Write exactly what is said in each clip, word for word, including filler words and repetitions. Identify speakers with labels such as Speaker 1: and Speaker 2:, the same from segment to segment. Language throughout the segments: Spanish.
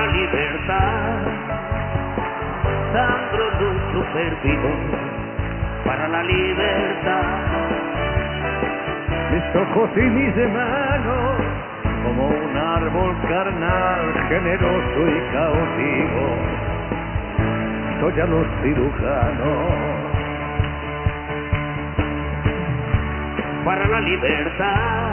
Speaker 1: la libertad. Sangro, lucho, servidor para la libertad.
Speaker 2: Mis ojos y mis manos, como un árbol carnal, generoso y cautivo, soy a los cirujanos.
Speaker 1: Para la libertad,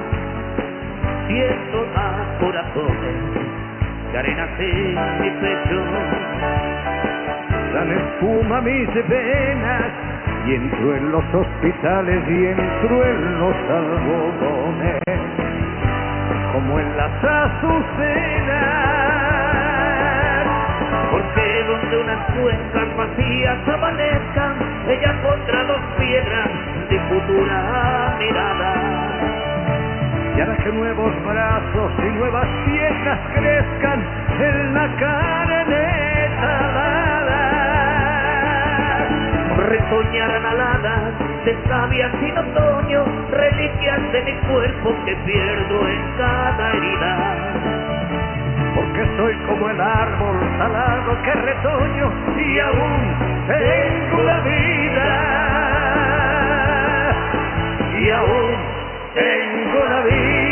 Speaker 1: siento a corazones de arena en mi pecho.
Speaker 2: Dan espuma mis venas y entro en los hospitales y entro en los algodones, como en las azucenas.
Speaker 1: Porque donde unas cuencas vacías amanezcan, ellas contra dos piedras de futura mirada.
Speaker 2: Y hará que nuevos brazos y nuevas piernas crezcan en la carne talada.
Speaker 1: Retoñarán aladas de sabias sin otoño, reliquias de mi cuerpo que pierdo en cada herida.
Speaker 2: Porque soy como el árbol talado que retoño y aún tengo la vida. Y aún tengo la vida.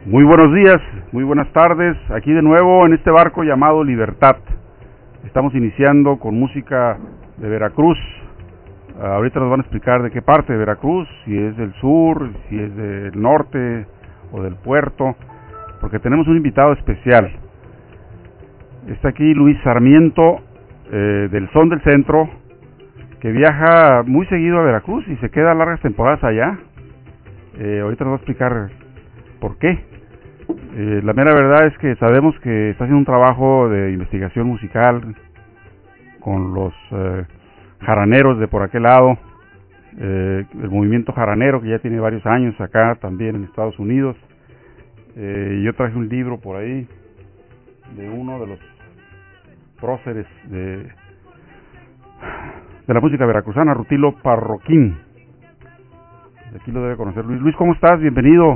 Speaker 3: Muy buenos días, muy buenas tardes, aquí de nuevo en este barco llamado Libertad. Estamos iniciando con música de Veracruz. Uh, ahorita nos van a explicar de qué parte de Veracruz, si es del sur, si es del norte o del puerto, porque tenemos un invitado especial. Está aquí Luis Sarmiento, eh, del Son del Centro, que viaja muy seguido a Veracruz y se queda largas temporadas allá. Eh, ahorita nos va a explicar por qué. Eh, la mera verdad es que sabemos que está haciendo un trabajo de investigación musical con los eh, jaraneros de por aquel lado, eh, el movimiento jaranero que ya tiene varios años acá también en Estados Unidos. Eh, yo traje un libro por ahí de uno de los próceres de, de la música veracruzana, Rutilo Parroquín. Aquí lo debe conocer Luis. Luis, ¿cómo estás? Bienvenido.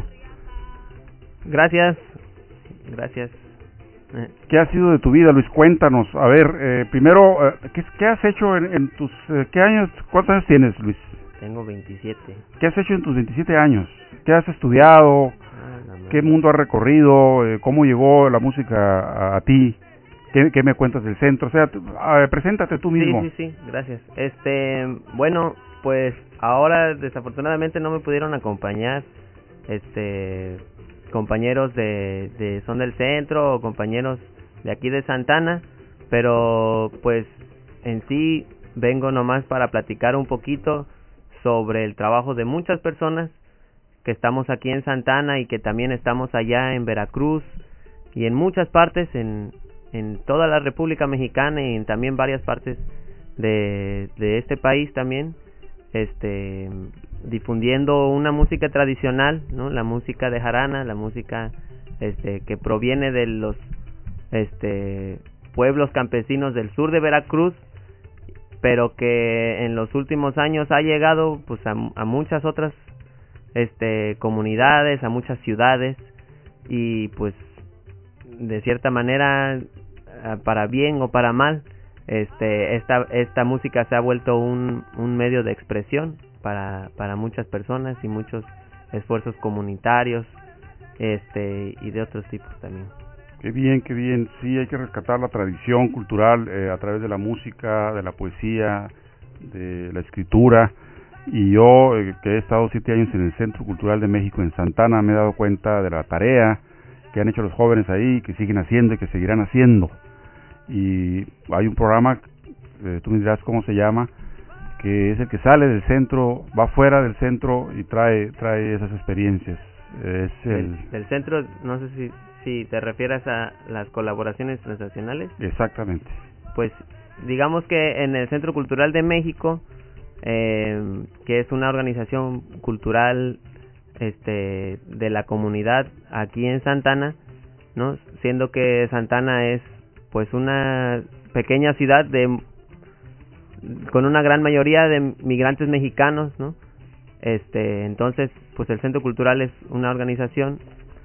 Speaker 4: Gracias, gracias.
Speaker 3: ¿Qué ha sido de tu vida, Luis? Cuéntanos. A ver, eh, primero, eh, ¿qué, ¿qué has hecho en, en tus... Eh, ¿qué años, cuántos años tienes, Luis?
Speaker 4: Tengo veintisiete.
Speaker 3: ¿Qué has hecho en tus veintisiete años? ¿Qué has estudiado? Ah, ¿Qué mundo has recorrido? Eh, ¿Cómo llegó la música a, a ti? ¿Qué, ¿Qué me cuentas del centro? O sea, tú, a, preséntate tú mismo.
Speaker 4: Sí, sí, sí, gracias. Este, bueno, pues ahora desafortunadamente no me pudieron acompañar, este... compañeros de, de Son del Centro o compañeros de aquí de Santana, pero pues en sí vengo nomás para platicar un poquito sobre el trabajo de muchas personas que estamos aquí en Santana y que también estamos allá en Veracruz y en muchas partes en, en toda la República Mexicana y en también varias partes de, de este país también, este difundiendo una música tradicional, ¿no? La música de jarana, la música este que proviene de los este pueblos campesinos del sur de Veracruz, pero que en los últimos años ha llegado pues a, a muchas otras este comunidades, a muchas ciudades y pues de cierta manera, para bien o para mal, este esta esta música se ha vuelto un un medio de expresión para para muchas personas y muchos esfuerzos comunitarios este y de otros tipos también.
Speaker 3: Qué bien, qué bien. Sí, hay que rescatar la tradición cultural eh, a través de la música, de la poesía, de la escritura. Y yo, eh, que he estado siete años en el Centro Cultural de México en Santana, me he dado cuenta de la tarea que han hecho los jóvenes ahí, que siguen haciendo y que seguirán haciendo. Y hay un programa, eh, tú me dirás cómo se llama, que es el que sale del centro, va fuera del centro y trae trae esas experiencias. Es el
Speaker 4: del, del centro, no sé si si te refieres a las colaboraciones transnacionales.
Speaker 3: Exactamente.
Speaker 4: Pues digamos que en el Centro Cultural de México, eh, que es una organización cultural este de la comunidad aquí en Santana, ¿no? Siendo que Santana es pues una pequeña ciudad de con una gran mayoría de migrantes mexicanos, ¿no? Este, entonces, pues el Centro Cultural es una organización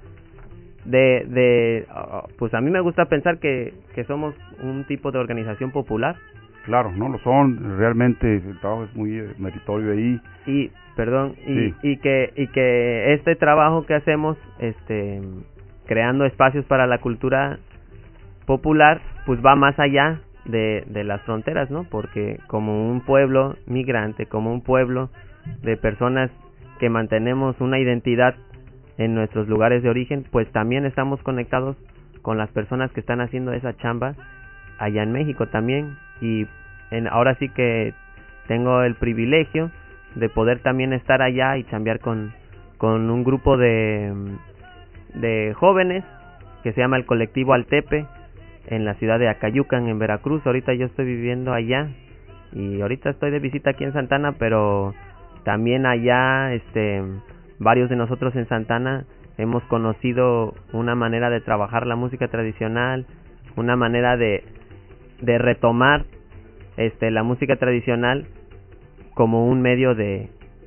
Speaker 4: de de uh, pues a mí me gusta pensar que que somos un tipo de organización popular.
Speaker 3: Claro, no lo son, realmente el trabajo es muy meritorio ahí.
Speaker 4: Y perdón, y
Speaker 3: sí.
Speaker 4: y que y que este trabajo que hacemos este creando espacios para la cultura popular, pues va más allá de, de las fronteras, ¿no? Porque como un pueblo migrante, como un pueblo de personas que mantenemos una identidad en nuestros lugares de origen, pues también estamos conectados con las personas que están haciendo esa chamba allá en México también. Y en, ahora sí que tengo el privilegio de poder también estar allá y chambear con, con un grupo de, de jóvenes que se llama el Colectivo Altepe, en la ciudad de Acayucan, en Veracruz. Ahorita yo estoy viviendo allá y ahorita estoy de visita aquí en Santana, pero también allá este varios de nosotros en Santana hemos conocido una manera de trabajar la música tradicional, una manera de de retomar este la música tradicional como un medio de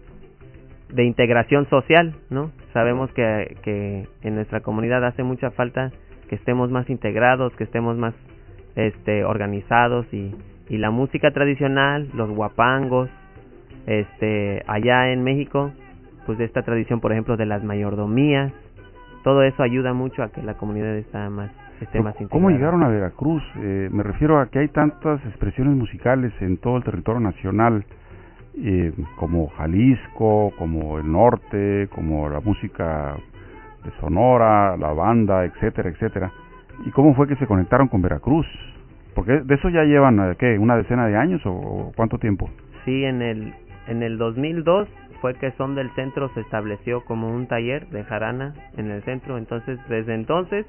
Speaker 4: de integración social, ¿no? Sabemos que que en nuestra comunidad hace mucha falta que estemos más integrados, que estemos más este organizados y y la música tradicional, los guapangos, este allá en México, pues esta tradición, por ejemplo, de las mayordomías, todo eso ayuda mucho a que la comunidad está más esté más integrada.
Speaker 3: ¿Cómo llegaron a Veracruz? Eh, me refiero a que hay tantas expresiones musicales en todo el territorio nacional, eh, como Jalisco, como el norte, como la música de Sonora, la banda, etcétera, etcétera. ¿Y cómo fue que se conectaron con Veracruz? Porque de eso ya llevan, ¿qué? ¿Una decena de años o cuánto tiempo?
Speaker 4: Sí, en el en el dos mil dos fue que Son del Centro se estableció como un taller de jarana en el centro. Entonces, desde entonces,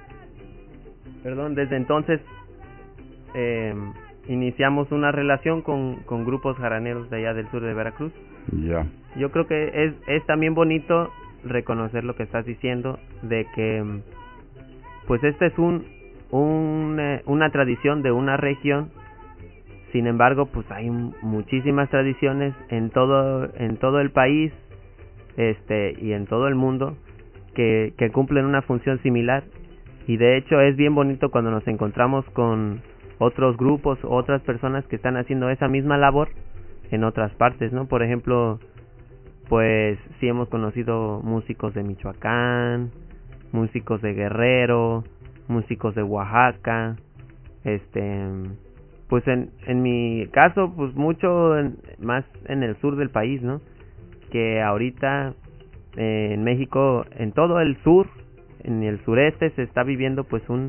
Speaker 4: perdón, desde entonces eh, iniciamos una relación con, con grupos jaraneros de allá del sur de Veracruz.
Speaker 3: Ya.
Speaker 4: Yo creo que es, es también bonito reconocer lo que estás diciendo, de que pues este es un, un eh, una tradición de una región. Sin embargo, pues hay muchísimas tradiciones en todo en todo el país, este y en todo el mundo que que cumplen una función similar. Y de hecho es bien bonito cuando nos encontramos con otros grupos, otras personas que están haciendo esa misma labor en otras partes, ¿no? Por ejemplo, pues sí hemos conocido músicos de Michoacán, músicos de Guerrero, músicos de Oaxaca, este, pues en en mi caso, pues mucho en, más en el sur del país, ¿no? Que ahorita eh, en México, en todo el sur, en el sureste se está viviendo pues un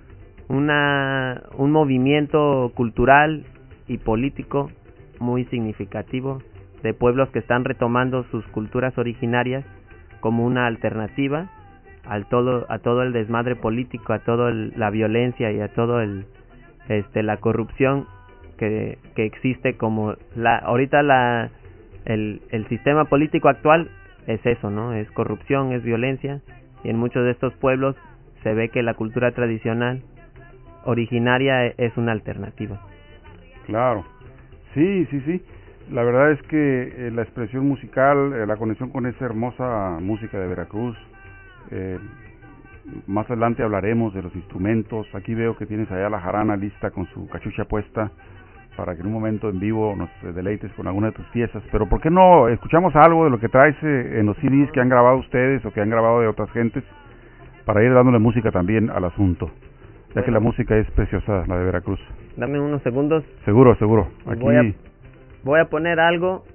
Speaker 4: una un movimiento cultural y político muy significativo de pueblos que están retomando sus culturas originarias como una alternativa al todo a todo el desmadre político, a toda la violencia y a todo el este la corrupción que que existe, como la ahorita la el el sistema político actual es eso, ¿no? Es corrupción, es violencia, y en muchos de estos pueblos se ve que la cultura tradicional originaria es una alternativa.
Speaker 3: Claro, sí, sí, sí. La verdad es que eh, la expresión musical, eh, la conexión con esa hermosa música de Veracruz, eh, más adelante hablaremos de los instrumentos. Aquí veo que tienes allá la jarana lista con su cachucha puesta para que en un momento en vivo nos eh, deleites con alguna de tus piezas. Pero ¿por qué no escuchamos algo de lo que traes eh, en los C Ds que han grabado ustedes o que han grabado de otras gentes, para ir dándole música también al asunto, ya bueno, que la música es preciosa, la de Veracruz?
Speaker 4: Dame unos segundos.
Speaker 3: Seguro, seguro. Aquí
Speaker 4: voy a, voy a poner algo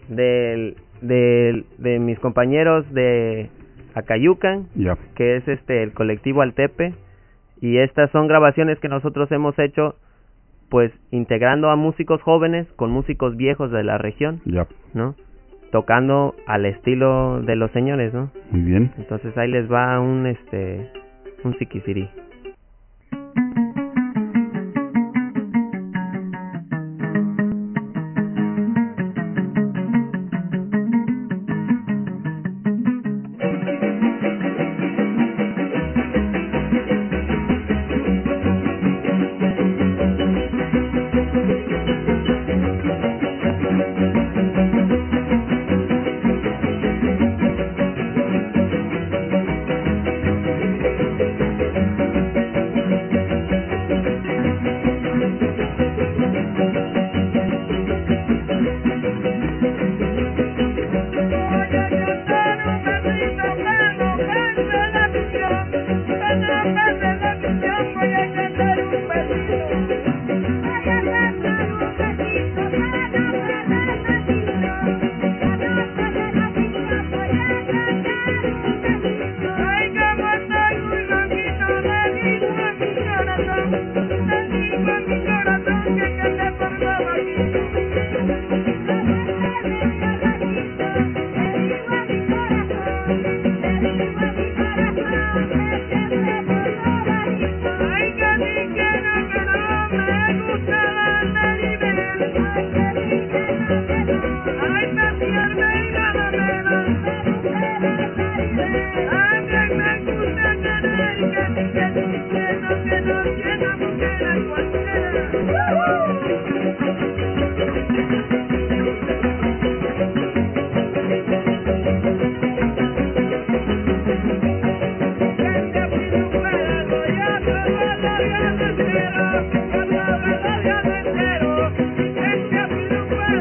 Speaker 4: del, del, de mis compañeros de Acayucan,
Speaker 3: ya,
Speaker 4: que es este el colectivo Altepe, y estas son grabaciones que nosotros hemos hecho pues integrando a músicos jóvenes con músicos viejos de la región,
Speaker 3: ya,
Speaker 4: ¿no? Tocando al estilo de los señores, ¿no?
Speaker 3: Muy bien.
Speaker 4: Entonces ahí les va un este un siquisirí.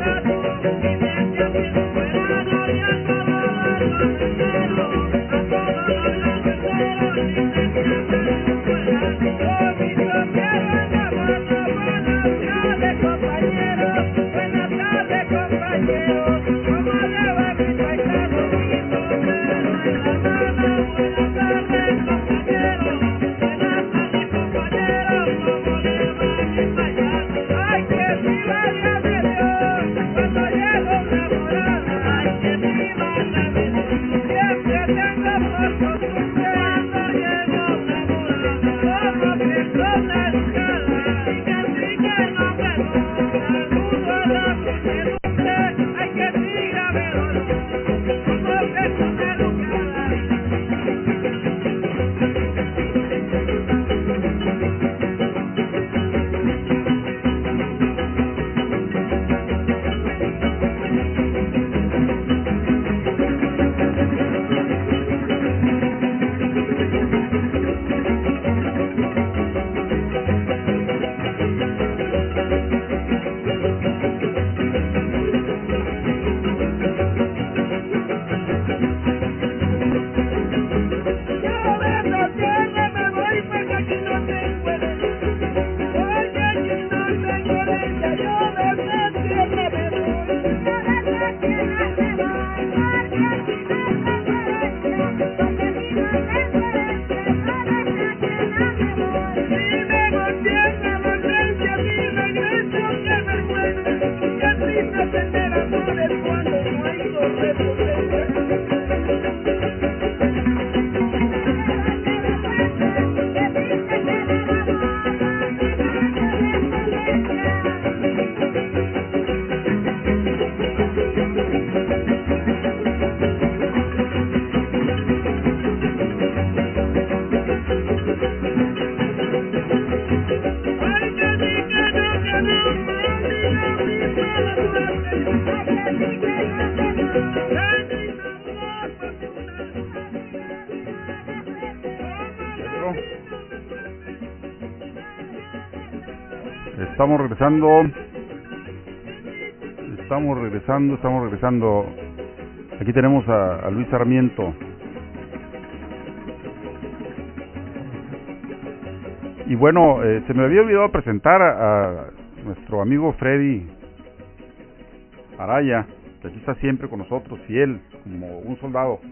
Speaker 1: A
Speaker 3: Estamos regresando. Estamos regresando, estamos regresando. Aquí tenemos a, a Luis Sarmiento. Y bueno, eh, se me había olvidado presentar a, a nuestro amigo Freddy Araya, que aquí está siempre con nosotros, fiel, como un soldado.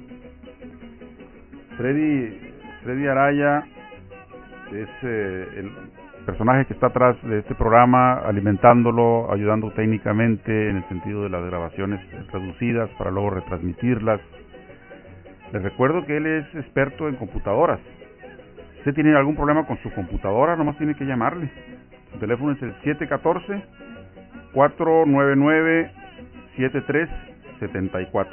Speaker 3: Freddy, Freddy Araya es eh, el personaje que está atrás de este programa, alimentándolo, ayudando técnicamente en el sentido de las grabaciones reducidas para luego retransmitirlas. Les recuerdo que él es experto en computadoras. Si usted tiene algún problema con su computadora, nomás tiene que llamarle. Su teléfono es el siete uno cuatro, cuatro nueve nueve, siete tres siete cuatro.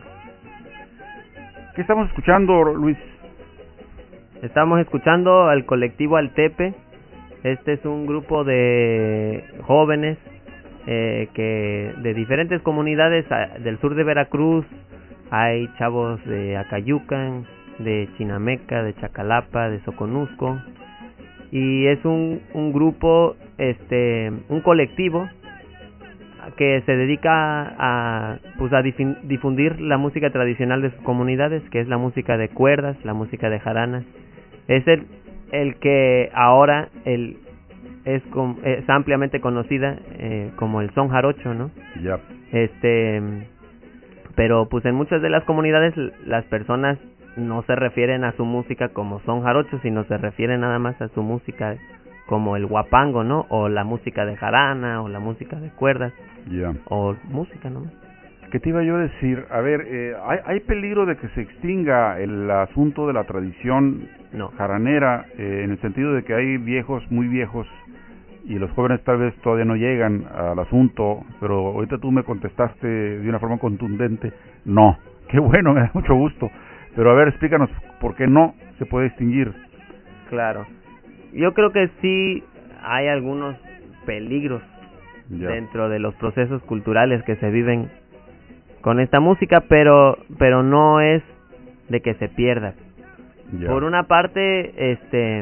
Speaker 3: ¿Qué estamos escuchando, Luis?
Speaker 4: Estamos escuchando al colectivo Altepe. Este es un grupo de jóvenes eh, que de diferentes comunidades a, del sur de Veracruz. Hay chavos de Acayucan, de Chinameca, de Chacalapa, de Soconusco, y es un, un grupo, este, un colectivo que se dedica a, pues a difundir la música tradicional de sus comunidades, que es la música de cuerdas, la música de jaranas. Es el, el que ahora el, es, com, es ampliamente conocida eh, como el son jarocho, ¿no?
Speaker 3: Yep.
Speaker 4: Este, pero pues en muchas de las comunidades las personas no se refieren a su música como son jarocho, sino se refieren nada más a su música como el guapango, ¿no? O la música de jarana, o la música de cuerdas,
Speaker 3: yeah.
Speaker 4: o música, ¿no?
Speaker 3: ¿Qué te iba yo a decir? A ver, eh, ¿hay, ¿hay peligro de que se extinga el asunto de la tradición
Speaker 4: no.
Speaker 3: jaranera, eh, en el sentido de que hay viejos, muy viejos, y los jóvenes tal vez todavía no llegan al asunto, pero ahorita tú me contestaste de una forma contundente, no? Qué bueno, me da mucho gusto. Pero a ver, explícanos por qué no se puede extinguir.
Speaker 4: Claro. Yo creo que sí hay algunos peligros ya. dentro de los procesos culturales que se viven con esta música, pero pero no es de que se pierda. Ya. Por una parte, este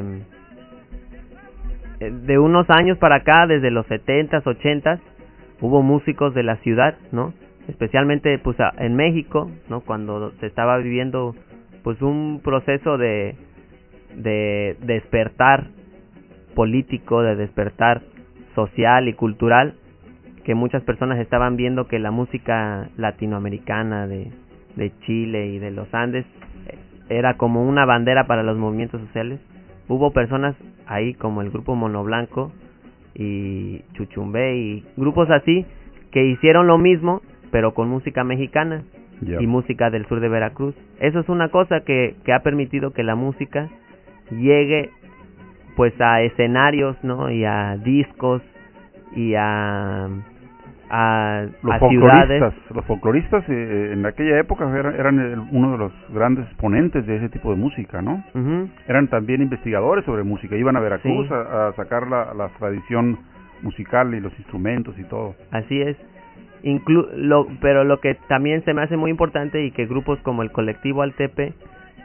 Speaker 4: de unos años para acá, desde los setentas, ochentas, hubo músicos de la ciudad, ¿no? Especialmente pues en México, ¿no? Cuando se estaba viviendo pues un proceso de de despertar político, de despertar social y cultural, que muchas personas estaban viendo que la música latinoamericana de, de Chile y de los Andes era como una bandera para los movimientos sociales. Hubo personas ahí como el grupo Mono Blanco y Chuchumbe y grupos así que hicieron lo mismo pero con música mexicana
Speaker 3: yeah.
Speaker 4: y música del sur de Veracruz. Eso es una cosa que, que ha permitido que la música llegue pues a escenarios, ¿no? Y a discos y a a,
Speaker 3: los
Speaker 4: a
Speaker 3: folcloristas,
Speaker 4: ciudades.
Speaker 3: Los folcloristas eh, en aquella época eran, eran el, uno de los grandes exponentes de ese tipo de música, ¿no?
Speaker 4: Uh-huh.
Speaker 3: Eran también investigadores sobre música, iban a Veracruz
Speaker 4: Sí.
Speaker 3: a, a sacar la, la tradición musical y los instrumentos y todo.
Speaker 4: Así es. Inclu lo, pero lo que también se me hace muy importante y que grupos como el Colectivo Altepe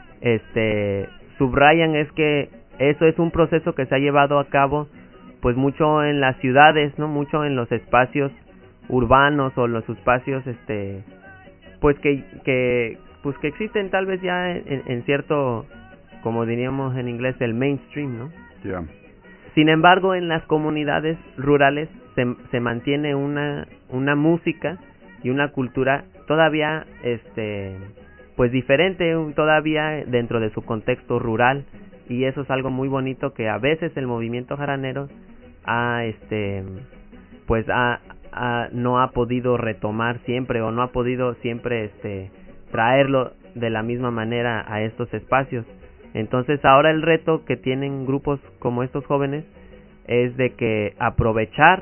Speaker 4: este subrayan es que eso es un proceso que se ha llevado a cabo pues mucho en las ciudades, no mucho en los espacios urbanos o los espacios este pues que que pues que existen tal vez ya en, en cierto, como diríamos en inglés, el mainstream, ¿no?
Speaker 3: Yeah.
Speaker 4: Sin embargo, en las comunidades rurales se, se mantiene una una música y una cultura todavía este pues diferente, todavía dentro de su contexto rural, y eso es algo muy bonito que a veces el movimiento jaranero ha este pues ha, ha no ha podido retomar siempre o no ha podido siempre este traerlo de la misma manera a estos espacios. Entonces ahora el reto que tienen grupos como estos jóvenes es de que aprovechar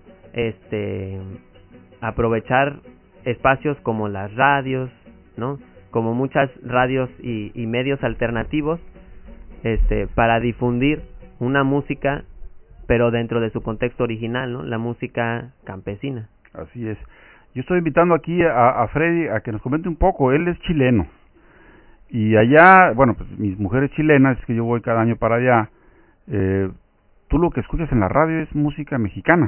Speaker 4: este aprovechar espacios como las radios, ¿no? Como muchas radios y, y medios alternativos este para difundir una música pero dentro de su contexto original, ¿no? La música campesina.
Speaker 3: Así es. Yo estoy invitando aquí a, a Freddy a que nos comente un poco. Él es chileno. Y allá, bueno, pues mi mujer es chilena, es que yo voy cada año para allá. Eh, tú lo que escuchas en la radio es música mexicana,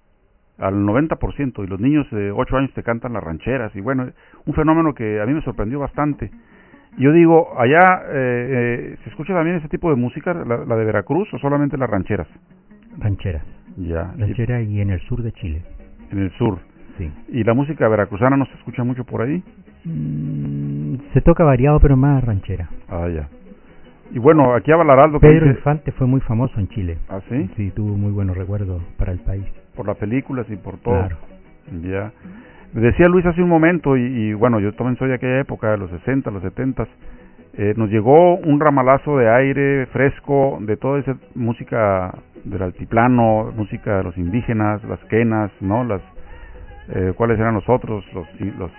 Speaker 3: al noventa por ciento, y los niños de ocho años te cantan las rancheras, y bueno, un fenómeno que a mí me sorprendió bastante. Yo digo, allá eh, eh, ¿se escucha también ese tipo de música, la, la de Veracruz, o solamente las rancheras?
Speaker 5: Rancheras.
Speaker 3: Ya.
Speaker 5: Rancheras y en el sur de Chile.
Speaker 3: En el sur.
Speaker 5: Sí.
Speaker 3: ¿Y la música veracruzana no se escucha mucho por ahí?
Speaker 5: Mm, se toca variado, pero más ranchera.
Speaker 3: Ah, ya. Y bueno, aquí a Valaraldo...
Speaker 5: Pedro
Speaker 3: dice...
Speaker 5: Infante fue muy famoso en Chile.
Speaker 3: ¿Ah, sí?
Speaker 5: Sí, tuvo muy buenos recuerdos para el país.
Speaker 3: Por las películas y por todo.
Speaker 5: Claro.
Speaker 3: Ya. Decía Luis hace un momento, y, y bueno, yo también soy de aquella época, de los sesenta, los setenta, eh, nos llegó un ramalazo de aire fresco de toda esa música del altiplano, música de los indígenas, las quenas, ¿no? Las, eh, ¿cuáles eran los otros? Los, los, los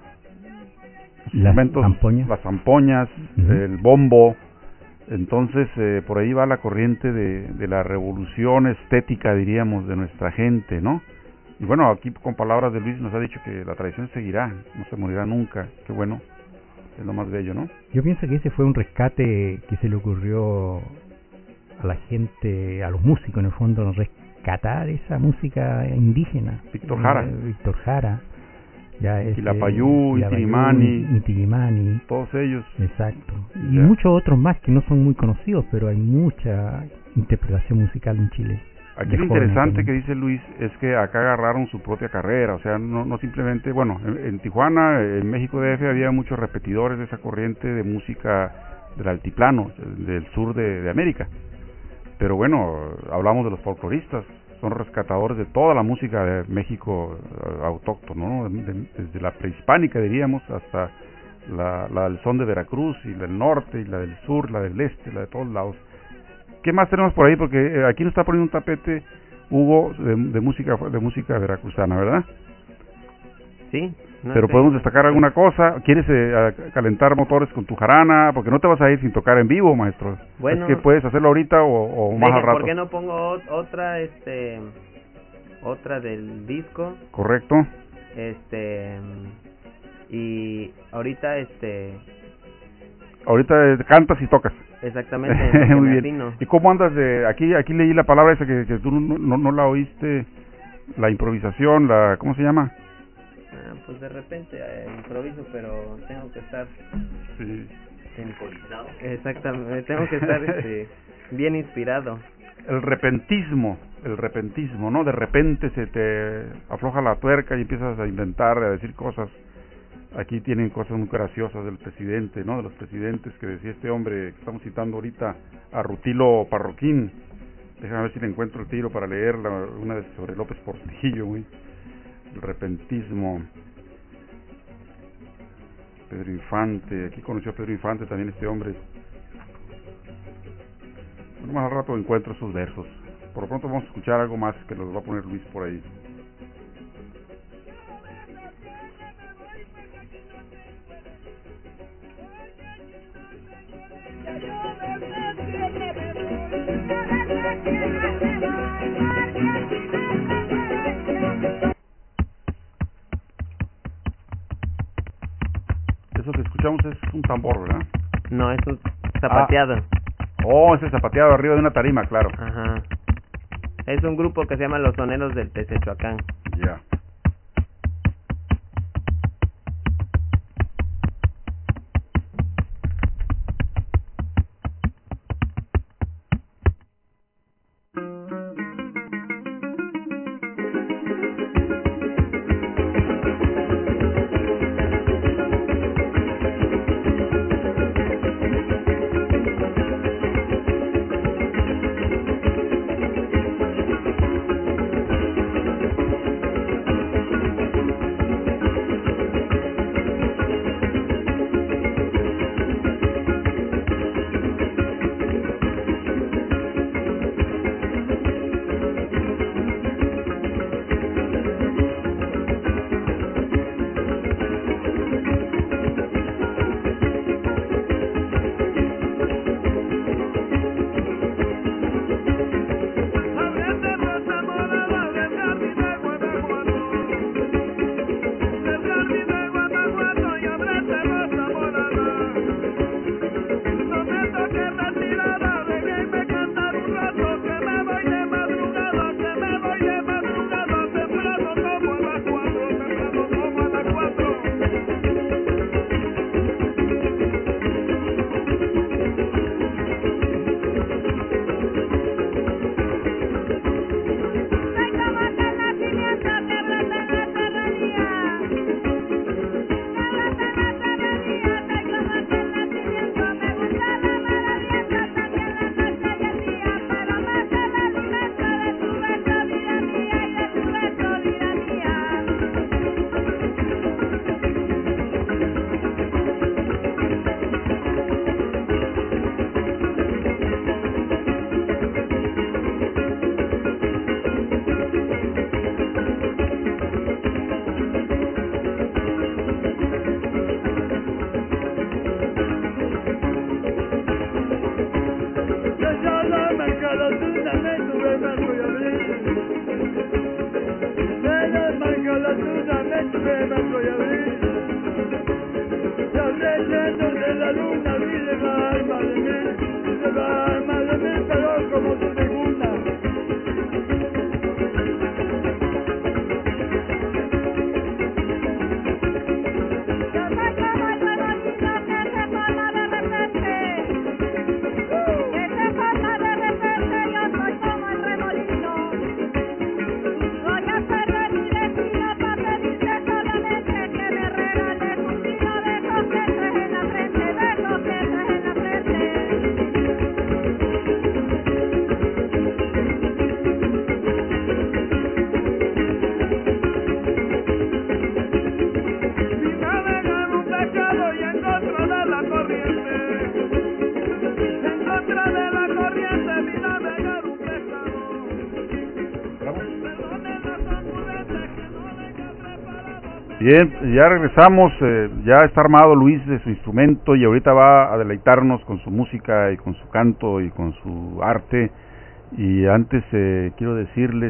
Speaker 3: instrumentos,
Speaker 5: zampoñas.
Speaker 3: las zampoñas, uh-huh. El bombo. Entonces, eh, por ahí va la corriente de, de la revolución estética, diríamos, de nuestra gente, ¿no? Y bueno, aquí con palabras de Luis nos ha dicho que la tradición seguirá, no se morirá nunca. Qué bueno, es lo más bello, ¿no?
Speaker 5: Yo pienso que ese fue un rescate que se le ocurrió a la gente, a los músicos en el fondo, rescatar esa música indígena.
Speaker 3: Víctor Jara.
Speaker 5: Eh, Víctor Jara. Ya ese,
Speaker 3: Quilapayú, Intilimani,
Speaker 5: Intilimani,
Speaker 3: todos ellos.
Speaker 5: Exacto. Y
Speaker 3: ya.
Speaker 5: Muchos otros más que no son muy conocidos, pero hay mucha interpretación musical en Chile.
Speaker 3: Aquí lo interesante que dice Luis es que acá agarraron su propia carrera, o sea, no, no simplemente, bueno, en, en Tijuana, en México D F había muchos repetidores de esa corriente de música del altiplano, del sur de, de América, pero bueno, hablamos de los folcloristas, son rescatadores de toda la música de México uh, autóctono, ¿no? De, de, desde la prehispánica diríamos hasta la, la del son de Veracruz, y la del norte, y la del sur, la del este, la de todos lados. ¿Qué más tenemos por ahí? Porque eh, aquí nos está poniendo un tapete, Hugo, de, de música de música veracruzana, ¿verdad?
Speaker 4: Sí. No
Speaker 3: Pero
Speaker 4: sé.
Speaker 3: podemos destacar alguna cosa. ¿Quieres eh, calentar motores con tu jarana? Porque no te vas a ir sin tocar en vivo, maestro.
Speaker 4: Bueno,
Speaker 3: es que puedes hacerlo ahorita o, o más
Speaker 4: deje,
Speaker 3: al rato.
Speaker 4: ¿Por qué no pongo otra, este, otra del disco?
Speaker 3: Correcto.
Speaker 4: Este, y ahorita, este...
Speaker 3: Ahorita eh, cantas y tocas.
Speaker 4: Exactamente.
Speaker 3: Muy bien. Afino. ¿Y cómo andas de aquí? Aquí leí la palabra esa que, que tú no, no, no la oíste, la improvisación, la ¿cómo se llama?
Speaker 4: Ah, pues de repente eh, improviso, pero tengo que estar
Speaker 3: sí.
Speaker 4: improvisado. Exactamente, tengo que estar este, bien inspirado.
Speaker 3: El repentismo, el repentismo, ¿no? De repente se te afloja la tuerca y empiezas a inventar, a decir cosas Aquí tienen cosas muy graciosas del presidente, ¿no? De los presidentes que decía este hombre que estamos citando ahorita, a Rutilo Parroquín. Déjame ver si le encuentro el tiro para leerla, una de sobre López Portillo, güey. El repentismo. Pedro Infante, aquí conoció a Pedro Infante también este hombre. Bueno, más al rato encuentro esos versos. Por lo pronto vamos a escuchar algo más que nos va a poner Luis por ahí. Eso que escuchamos es un tambor, ¿verdad?
Speaker 4: No, es un zapateado.
Speaker 3: Ah. Oh, ese zapateado arriba de una tarima, claro.
Speaker 4: Ajá. Es un grupo que se llama Los Soneros del Tezechuacán.
Speaker 3: Ya. Yeah. Bien, ya regresamos, eh, ya está armado Luis de su instrumento y ahorita va a deleitarnos con su música y con su canto y con su arte. Y antes eh, quiero decirles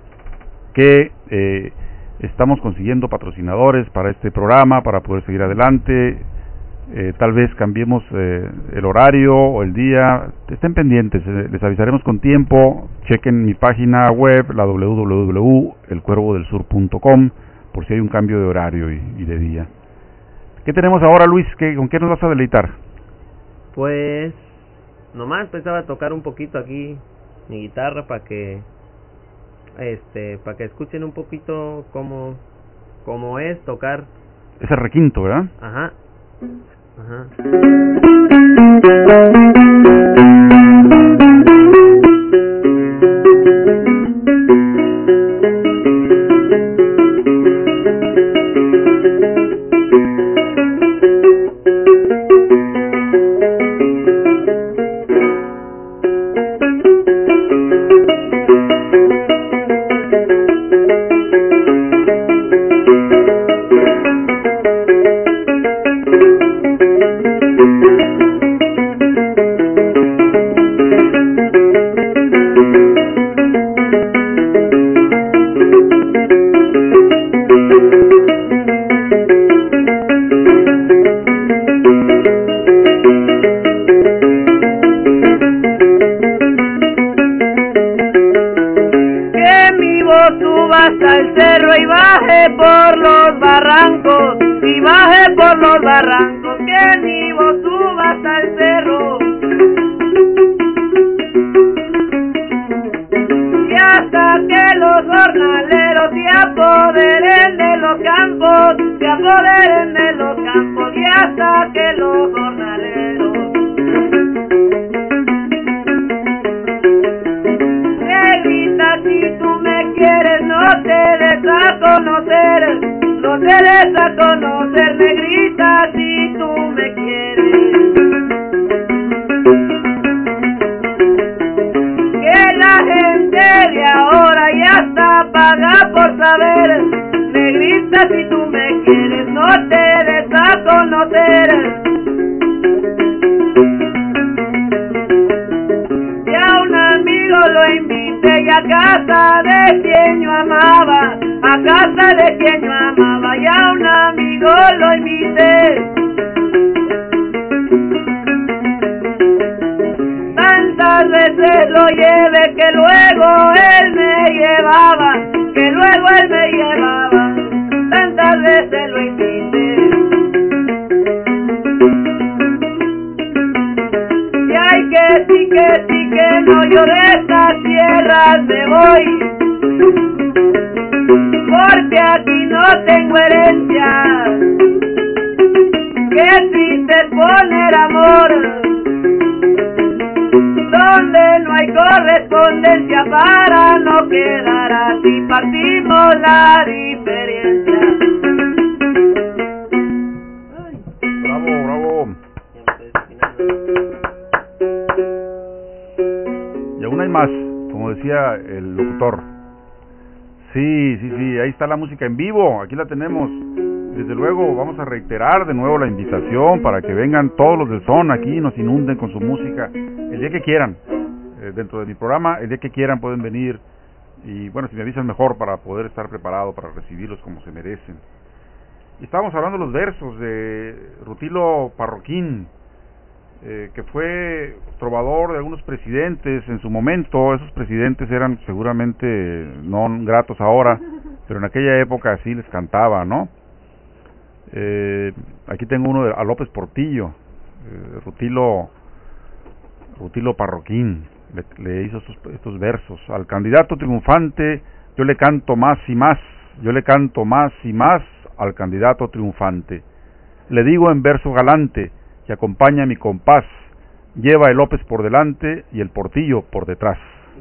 Speaker 3: que eh, estamos consiguiendo patrocinadores para este programa para poder seguir adelante. Eh, tal vez cambiemos eh, el horario o el día, estén pendientes, eh, les avisaremos con tiempo. Chequen mi página web, la doble u doble u doble u punto el cuervo del sur punto com, por si hay un cambio de horario y, y de día. ¿Qué tenemos ahora, Luis? ¿Qué, ¿Con qué nos vas a deleitar?
Speaker 4: Pues nomás pensaba tocar un poquito aquí mi guitarra para que este para que escuchen un poquito cómo cómo es tocar
Speaker 3: Es el requinto, ¿verdad?
Speaker 4: Ajá. Ajá.
Speaker 1: Hasta el cerro y baje por los barrancos, y baje por los barrancos, que mi voz suba hasta el cerro. Y hasta que los jornaleros se apoderen de los campos, se apoderen de los campos, y hasta que los jornaleros me grita: si tú me quieres, no te des a conocer, no te des a conocer, negrita, si tú me quieres. Que la gente de ahora ya está paga por saber, negrita, si tú me quieres, no te des a conocer. Ya un amigo lo invité y a casa de quien yo amaba, a casa de quien yo amaba, ya un amigo lo invité. Tantas veces lo llevé que luego él me llevaba, que luego él me llevaba, tantas veces lo invité. Y hay que sí, que sí, que no, yo de estas tierras me voy, porque aquí no tengo herencia. Qué triste es poner amor donde no hay correspondencia, para no quedar así, partimos la diferencia.
Speaker 3: Bravo, bravo. Y aún hay más, como decía el locutor. Sí, sí, sí, ahí está la música en vivo, aquí la tenemos. Desde luego vamos a reiterar de nuevo la invitación para que vengan todos los del son aquí y nos inunden con su música el día que quieran. Eh, dentro de mi programa, el día que quieran pueden venir, y bueno, si me avisan mejor para poder estar preparado para recibirlos como se merecen. Y estábamos hablando de los versos de Rutilo Parroquín, eh, que fue trovador de algunos presidentes en su momento. Esos presidentes eran seguramente no gratos ahora, pero en aquella época sí les cantaba, ¿no? Eh, aquí tengo uno de, a López Portillo, eh, Rutilo, Rutilo Parroquín, le, le hizo estos, estos versos. Al candidato triunfante yo le canto más y más, yo le canto más y más al candidato triunfante. Le digo en verso galante que acompaña mi compás, lleva el López por delante y el Portillo por detrás.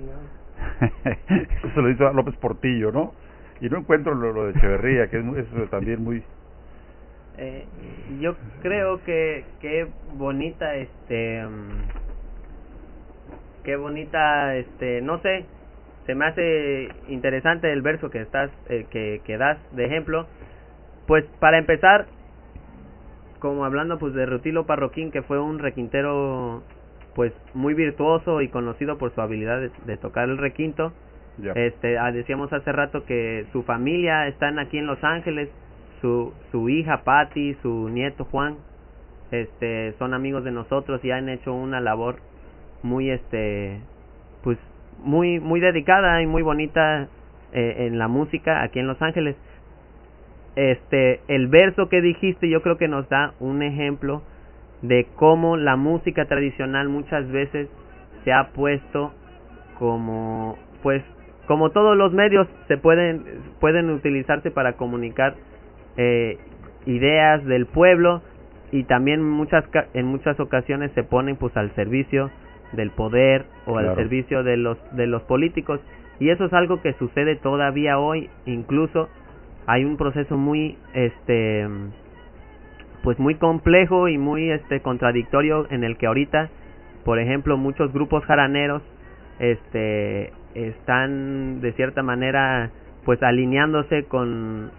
Speaker 3: Eso se lo hizo a López Portillo, ¿no? Y no encuentro lo, lo de Echeverría, que es, muy, es también muy...
Speaker 4: Eh, yo creo que qué bonita, este, um, qué bonita, este, no sé, se me hace interesante el verso que estás, eh, que, que das de ejemplo. Pues para empezar, como hablando pues de Rutilo Parroquín, que fue un requintero pues muy virtuoso y conocido por su habilidad de, de tocar el requinto.
Speaker 3: Yeah.
Speaker 4: Este, ah, decíamos hace rato que su familia están aquí en Los Ángeles. Su, su hija Patty, su nieto Juan, este, son amigos de nosotros y han hecho una labor muy, este, pues, muy, muy dedicada y muy bonita eh, en la música aquí en Los Ángeles. Este, el verso que dijiste yo creo que nos da un ejemplo de cómo la música tradicional muchas veces se ha puesto como, pues, como todos los medios se pueden, pueden utilizarse para comunicar. Eh, ideas del pueblo, y también muchas en muchas ocasiones se ponen pues al servicio del poder o
Speaker 3: claro.
Speaker 4: al servicio de los de los políticos, y eso es algo que sucede todavía hoy. Incluso hay un proceso muy este pues muy complejo y muy este contradictorio en el que ahorita, por ejemplo, muchos grupos jaraneros este están de cierta manera pues alineándose con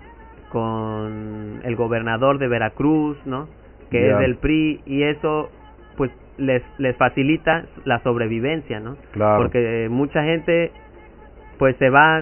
Speaker 4: con el gobernador de Veracruz, ¿no? Que
Speaker 3: yeah.
Speaker 4: es del P R I, y eso pues les les facilita la sobrevivencia, ¿no?
Speaker 3: Claro.
Speaker 4: Porque mucha gente pues se va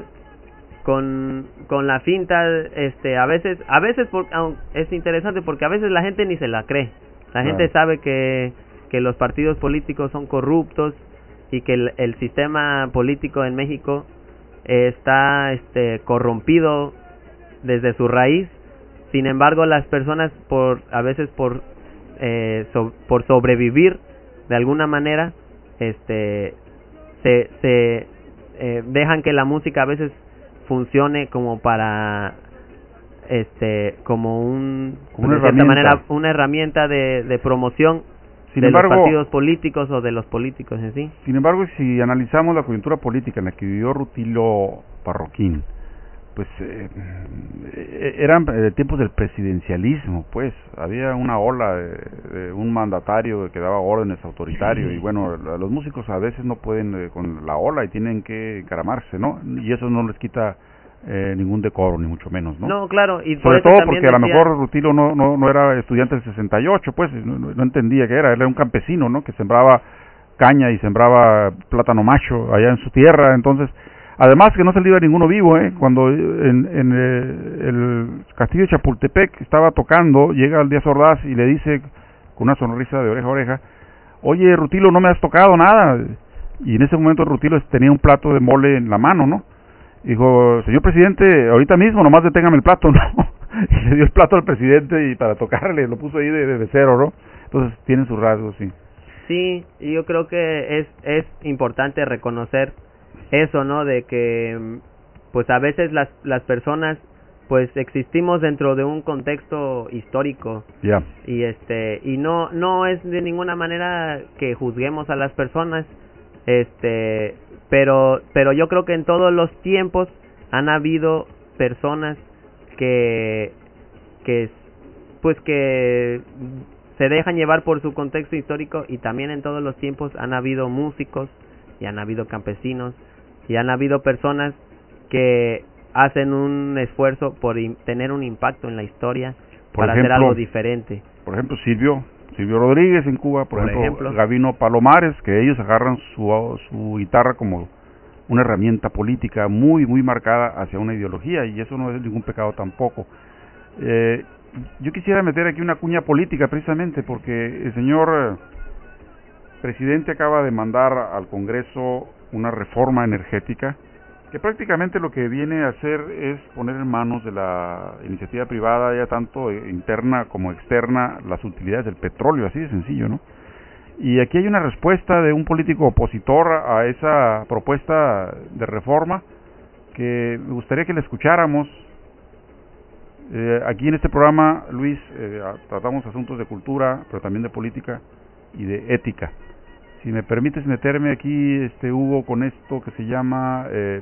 Speaker 4: con con la finta, este a veces a veces por, es interesante porque a veces la gente ni se la cree. La
Speaker 3: claro.
Speaker 4: gente sabe que que los partidos políticos son corruptos y que el, el sistema político en México eh, está este corrompido desde su raíz. Sin embargo, las personas por a veces por eh, so, por sobrevivir de alguna manera este se se eh, dejan que la música a veces funcione como para este como un
Speaker 3: como
Speaker 4: de
Speaker 3: una
Speaker 4: cierta
Speaker 3: herramienta.
Speaker 4: manera una herramienta de, de promoción
Speaker 3: sin
Speaker 4: de
Speaker 3: embargo,
Speaker 4: los partidos políticos o de los políticos en sí.
Speaker 3: Sin embargo, si analizamos la coyuntura política en la que vivió Rutilo Parroquín, pues eh, eran eh, tiempos del presidencialismo, pues había una ola de, de un mandatario que daba órdenes autoritario, y bueno, los músicos a veces no pueden eh, con la ola y tienen que encaramarse, ¿no? Y eso no les quita eh, ningún decoro, ni mucho menos, ¿no?
Speaker 4: No, claro, y
Speaker 3: sobre
Speaker 4: por
Speaker 3: todo
Speaker 4: eso
Speaker 3: porque a lo
Speaker 4: decía...
Speaker 3: mejor Rutilo no, no no era estudiante del sesenta y ocho, pues no, no entendía qué era, él era un campesino, ¿no? Que sembraba caña y sembraba plátano macho allá en su tierra. Entonces, además que no se libra ninguno vivo, ¿eh? Cuando en, en eh, el castillo de Chapultepec estaba tocando, llega el Díaz Ordaz y le dice con una sonrisa de oreja a oreja: oye, Rutilo, no me has tocado nada. Y en ese momento Rutilo tenía un plato de mole en la mano, ¿no? Dijo: señor presidente, ahorita mismo nomás deténgame el plato, ¿no? Y le dio el plato al presidente y para tocarle, lo puso ahí de, de becero, ¿no? Entonces tienen sus rasgos, sí.
Speaker 4: Sí, y yo creo que es es importante reconocer eso, ¿no? De que pues a veces las las personas pues existimos dentro de un contexto histórico.
Speaker 3: Ya. Yeah.
Speaker 4: Y este y no no es de ninguna manera que juzguemos a las personas, este, pero pero yo creo que en todos los tiempos han habido personas que que pues que se dejan llevar por su contexto histórico, y también en todos los tiempos han habido músicos y han habido campesinos y han habido personas que hacen un esfuerzo por tener un impacto en la historia, por para ejemplo, hacer algo diferente.
Speaker 3: Por ejemplo, Silvio Silvio Rodríguez en Cuba, por, por ejemplo, ejemplo, Gabino Palomares, que ellos agarran su su guitarra como una herramienta política muy muy marcada hacia una ideología, y eso no es ningún pecado tampoco. Eh, yo quisiera meter aquí una cuña política precisamente porque el señor presidente acaba de mandar al Congreso una reforma energética que prácticamente lo que viene a hacer es poner en manos de la iniciativa privada, ya tanto interna como externa, las utilidades del petróleo, así de sencillo, ¿no? Y aquí hay una respuesta de un político opositor a esa propuesta de reforma que me gustaría que la escucháramos. Eh, aquí en este programa, Luis, eh, tratamos asuntos de cultura, pero también de política y de ética. Si me permites meterme aquí, este Hugo, con esto que se llama eh,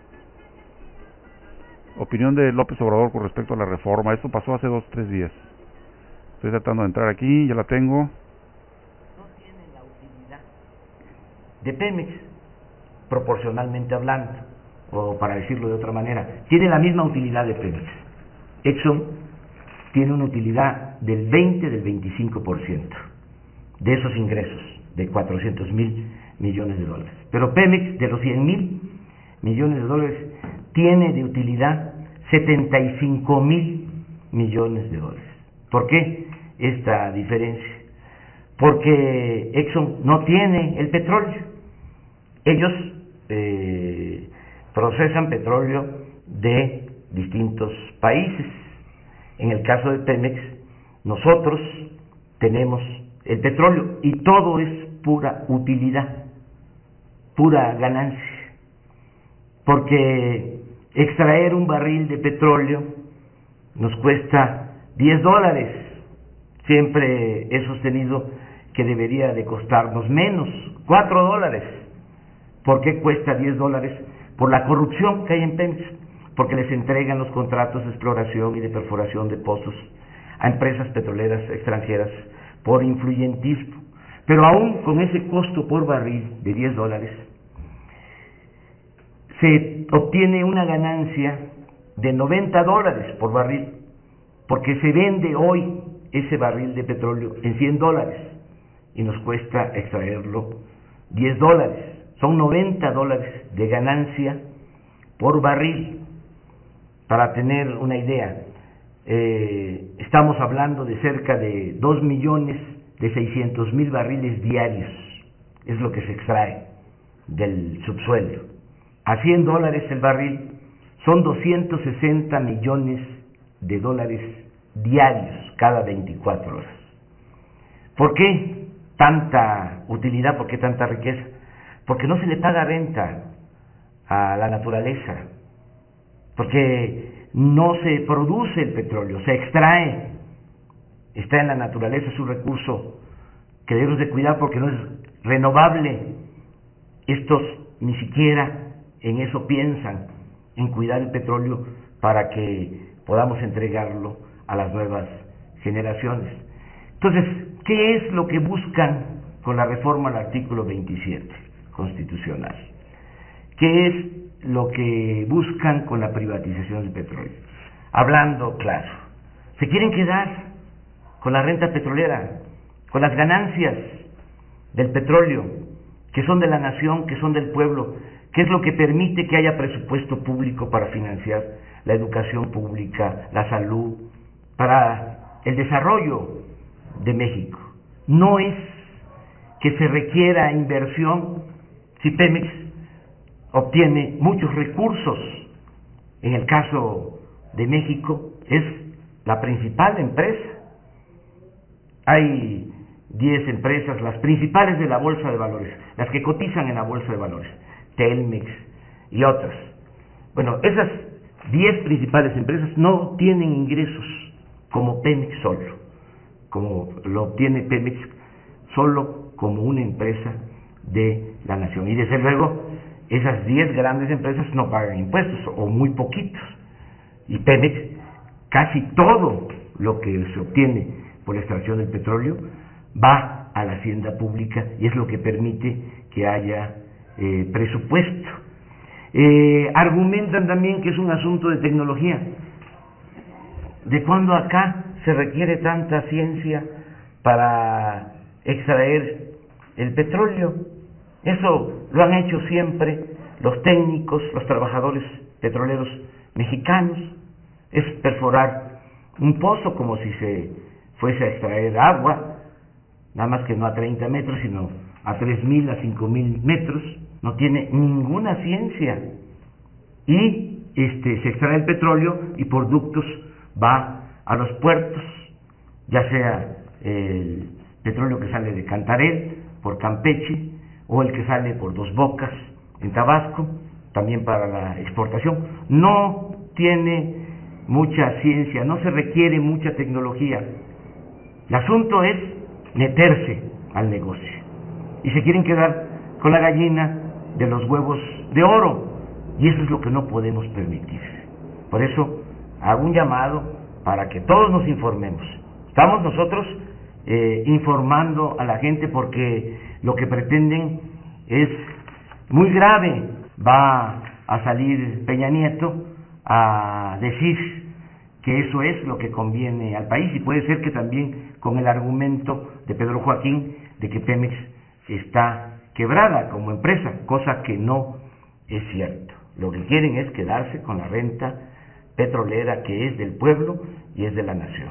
Speaker 3: opinión de López Obrador con respecto a la reforma. Esto pasó hace dos, tres días. Estoy tratando de entrar aquí, ya la tengo.
Speaker 6: No tiene la utilidad de Pemex, proporcionalmente hablando, o para decirlo de otra manera, tiene la misma utilidad de Pemex. Exxon tiene una utilidad del veinte, del veinticinco por ciento de esos ingresos de cuatrocientos mil millones de dólares. Pero Pemex, de los cien mil millones de dólares, tiene de utilidad setenta y cinco mil millones de dólares. ¿Por qué esta diferencia? Porque Exxon no tiene el petróleo. Ellos eh, procesan petróleo de distintos países. En el caso de Pemex, nosotros tenemos el petróleo y todo es pura utilidad, pura ganancia, porque extraer un barril de petróleo nos cuesta diez dólares. Siempre he sostenido que debería de costarnos menos, cuatro dólares. ¿Por qué cuesta diez dólares? Por la corrupción que hay en Pemex, porque les entregan los contratos de exploración y de perforación de pozos a empresas petroleras extranjeras por influyentismo. Pero aún con ese costo por barril de diez dólares, se obtiene una ganancia de noventa dólares por barril, porque se vende hoy ese barril de petróleo en cien dólares y nos cuesta extraerlo diez dólares. Son noventa dólares de ganancia por barril. Para tener una idea, eh, estamos hablando de cerca de dos millones de seiscientos mil barriles diarios, es lo que se extrae del subsuelo. A cien dólares el barril son doscientos sesenta millones de dólares diarios cada veinticuatro horas. ¿Por qué tanta utilidad? ¿Por qué tanta riqueza? Porque no se le paga renta a la naturaleza, porque no se produce el petróleo, se extrae, está en la naturaleza, es un recurso que debemos de cuidar porque no es renovable. Estos ni siquiera en eso piensan, en cuidar el petróleo para que podamos entregarlo a las nuevas generaciones. Entonces, ¿qué es lo que buscan con la reforma al artículo veintisiete constitucional? ¿Qué es lo que buscan con la privatización del petróleo? Hablando claro, se quieren quedar con la renta petrolera, con las ganancias del petróleo, que son de la nación, que son del pueblo, que es lo que permite que haya presupuesto público para financiar la educación pública, la salud, para el desarrollo de México. No es que se requiera inversión si Pemex obtiene muchos recursos. En el caso de México es la principal empresa. Hay diez empresas, las principales de la Bolsa de Valores, las que cotizan en la Bolsa de Valores, Telmex y otras. Bueno, esas diez principales empresas no tienen ingresos como Pemex solo, como lo obtiene Pemex solo como una empresa de la nación. Y desde luego, esas diez grandes empresas no pagan impuestos, o muy poquitos. Y Pemex, casi todo lo que se obtiene por la extracción del petróleo va a la hacienda pública y es lo que permite que haya eh, presupuesto. Eh, argumentan también que es un asunto de tecnología. ¿De cuándo acá se requiere tanta ciencia para extraer el petróleo? Eso lo han hecho siempre los técnicos, los trabajadores petroleros mexicanos. Es perforar un pozo como si se fuese a extraer agua, nada más que no a treinta metros, sino a tres mil, a cinco mil metros. No tiene ninguna ciencia. Y este, se extrae el petróleo y por ductos va a los puertos, ya sea el petróleo que sale de Cantarell por Campeche o el que sale por Dos Bocas en Tabasco, también para la exportación. No tiene mucha ciencia, no se requiere mucha tecnología. El asunto es meterse al negocio y se quieren quedar con la gallina de los huevos de oro, y eso es lo que no podemos permitir. Por eso hago un llamado para que todos nos informemos. Estamos nosotros eh, informando a la gente porque lo que pretenden es muy grave. Va a salir Peña Nieto a decir que eso es lo que conviene al país, y puede ser que también con el argumento de Pedro Joaquín de que Pemex está quebrada como empresa, cosa que no es cierto. Lo que quieren es quedarse con la renta petrolera que es del pueblo y es de la nación.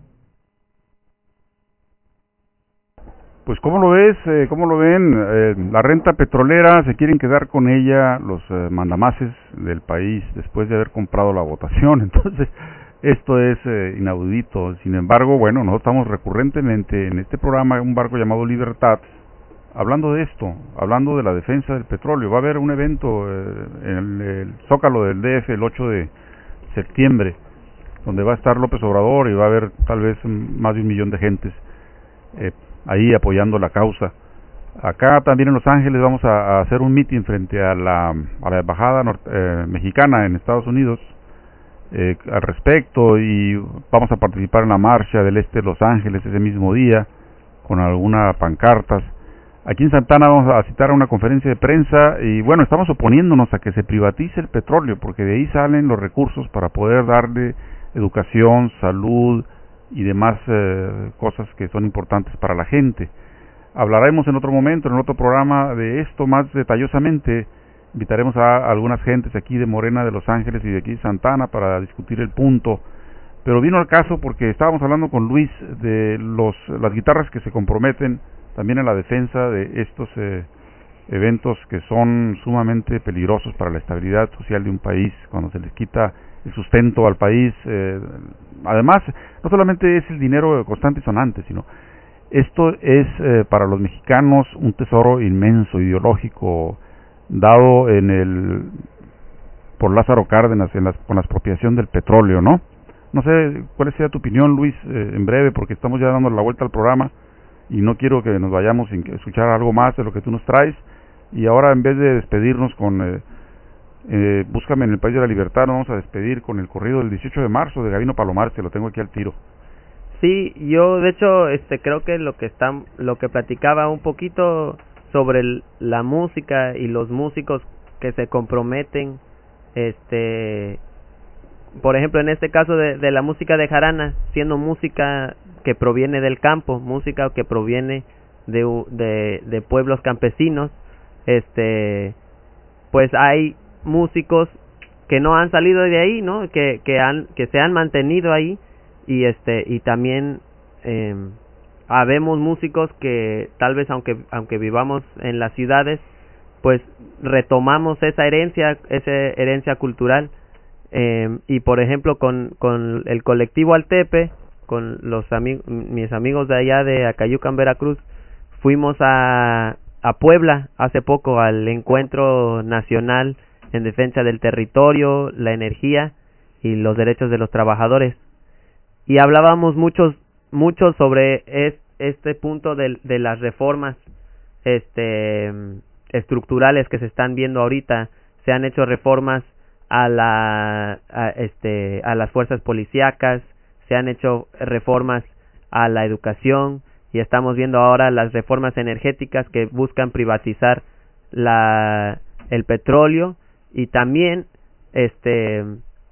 Speaker 3: Pues ¿cómo lo ves? Eh, ¿Cómo lo ven? Eh, la renta petrolera, se quieren quedar con ella los eh, mandamases del país después de haber comprado la votación. Entonces, esto es eh, inaudito. Sin embargo, bueno, nosotros estamos recurrentemente en este programa, un barco llamado Libertad, hablando de esto, hablando de la defensa del petróleo. Va a haber un evento eh, en el, el Zócalo del D F el ocho de septiembre, donde va a estar López Obrador y va a haber tal vez más de un millón de gentes eh, ahí apoyando la causa. Acá también en Los Ángeles vamos a, a hacer un meeting frente a la, a la embajada norte, eh, mexicana en Estados Unidos eh, al respecto, y vamos a participar en la marcha del este de Los Ángeles ese mismo día con algunas pancartas. Aquí en Santana vamos a citar a una conferencia de prensa y bueno, estamos oponiéndonos a que se privatice el petróleo, porque de ahí salen los recursos para poder darle educación, salud y demás eh, cosas que son importantes para la gente. Hablaremos en otro momento, en otro programa, de esto más detallosamente. Invitaremos a algunas gentes aquí de Morena, de Los Ángeles y de aquí de Santana para discutir el punto. Pero vino al caso porque estábamos hablando con Luis de los las guitarras que se comprometen también en la defensa de estos eh, eventos que son sumamente peligrosos para la estabilidad social de un país, cuando se les quita el sustento al país. Eh, además, no solamente es el dinero constante y sonante, sino esto es eh, para los mexicanos un tesoro inmenso, ideológico, dado en el por Lázaro Cárdenas en la, con la expropiación del petróleo, ¿no? No sé cuál sea tu opinión, Luis, eh, en breve, porque estamos ya dando la vuelta al programa y no quiero que nos vayamos sin escuchar algo más de lo que tú nos traes. Y ahora, en vez de despedirnos con eh, eh, Búscame en el País de la Libertad, nos vamos a despedir con el corrido del dieciocho de marzo de Gabino Palomares, que lo tengo aquí al tiro.
Speaker 4: Sí, yo de hecho este creo que lo que está lo que platicaba un poquito sobre el, la música y los músicos que se comprometen, este por ejemplo en este caso de, de la música de jarana, siendo música que proviene del campo, música que proviene de, de, de pueblos campesinos, este pues hay músicos que no han salido de ahí, ¿no? Que que han que se han mantenido ahí. Y este y también eh, habemos músicos que tal vez aunque aunque vivamos en las ciudades, pues retomamos esa herencia esa herencia cultural, eh, y por ejemplo con con el colectivo Altepe, con los amigos mis amigos de allá de Acayucan, Veracruz, fuimos a a Puebla hace poco al encuentro nacional en defensa del territorio, la energía y los derechos de los trabajadores. Y hablábamos muchos mucho sobre es, este punto de, de las reformas este estructurales que se están viendo ahorita. Se han hecho reformas a la a, este a las fuerzas policíacas, se han hecho reformas a la educación y estamos viendo ahora las reformas energéticas que buscan privatizar la el petróleo y también este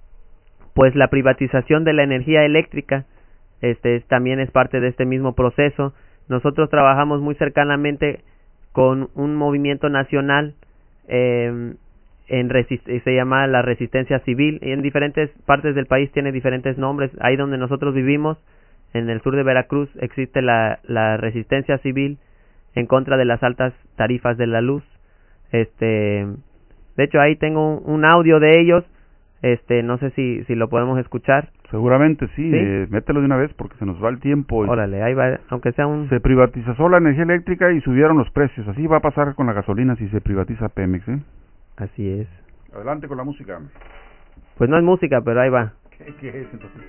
Speaker 4: pues la privatización de la energía eléctrica. Este es, también es parte de este mismo proceso. Nosotros trabajamos muy cercanamente con un movimiento nacional eh, en resist- se llama la Resistencia Civil, y en diferentes partes del país tiene diferentes nombres. Ahí donde nosotros vivimos, en el sur de Veracruz, existe la, la Resistencia Civil en contra de las altas tarifas de la luz. Este, de hecho ahí tengo un, un audio de ellos. Este, no sé si si lo podemos escuchar.
Speaker 3: Seguramente sí,
Speaker 4: ¿Sí?
Speaker 3: Eh, mételo de una vez porque se nos va el tiempo.
Speaker 4: Órale, ahí va, aunque sea un...
Speaker 3: Se privatizó la energía eléctrica y subieron los precios. Así va a pasar con la gasolina si se privatiza Pemex, ¿eh?
Speaker 4: Así es.
Speaker 3: Adelante con la música.
Speaker 4: Pues no es música, pero ahí va.
Speaker 3: ¿Qué, qué es entonces?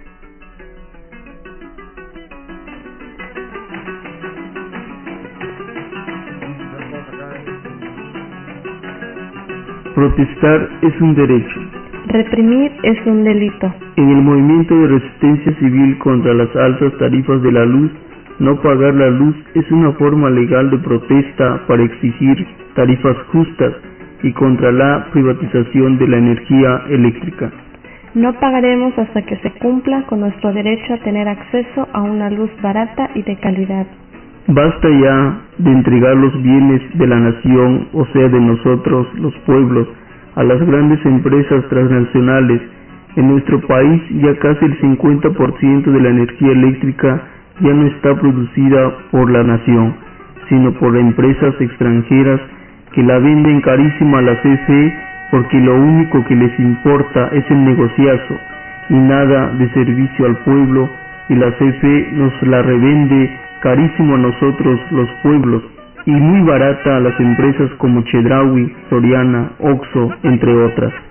Speaker 7: Protestar es un derecho.
Speaker 8: Reprimir es un delito.
Speaker 7: En el movimiento de resistencia civil contra las altas tarifas de la luz, no pagar la luz es una forma legal de protesta para exigir tarifas justas y contra la privatización de la energía eléctrica.
Speaker 8: No pagaremos hasta que se cumpla con nuestro derecho a tener acceso a una luz barata y de calidad.
Speaker 7: Basta ya de entregar los bienes de la nación, o sea de nosotros, los pueblos, a las grandes empresas transnacionales. En nuestro país ya casi el cincuenta por ciento de la energía eléctrica ya no está producida por la nación, sino por empresas extranjeras que la venden carísima a la C F E porque lo único que les importa es el negociazo y nada de servicio al pueblo, y la C F E nos la revende carísimo a nosotros los pueblos y muy barata a las empresas como Chedraui, Soriana, Oxxo, entre otras.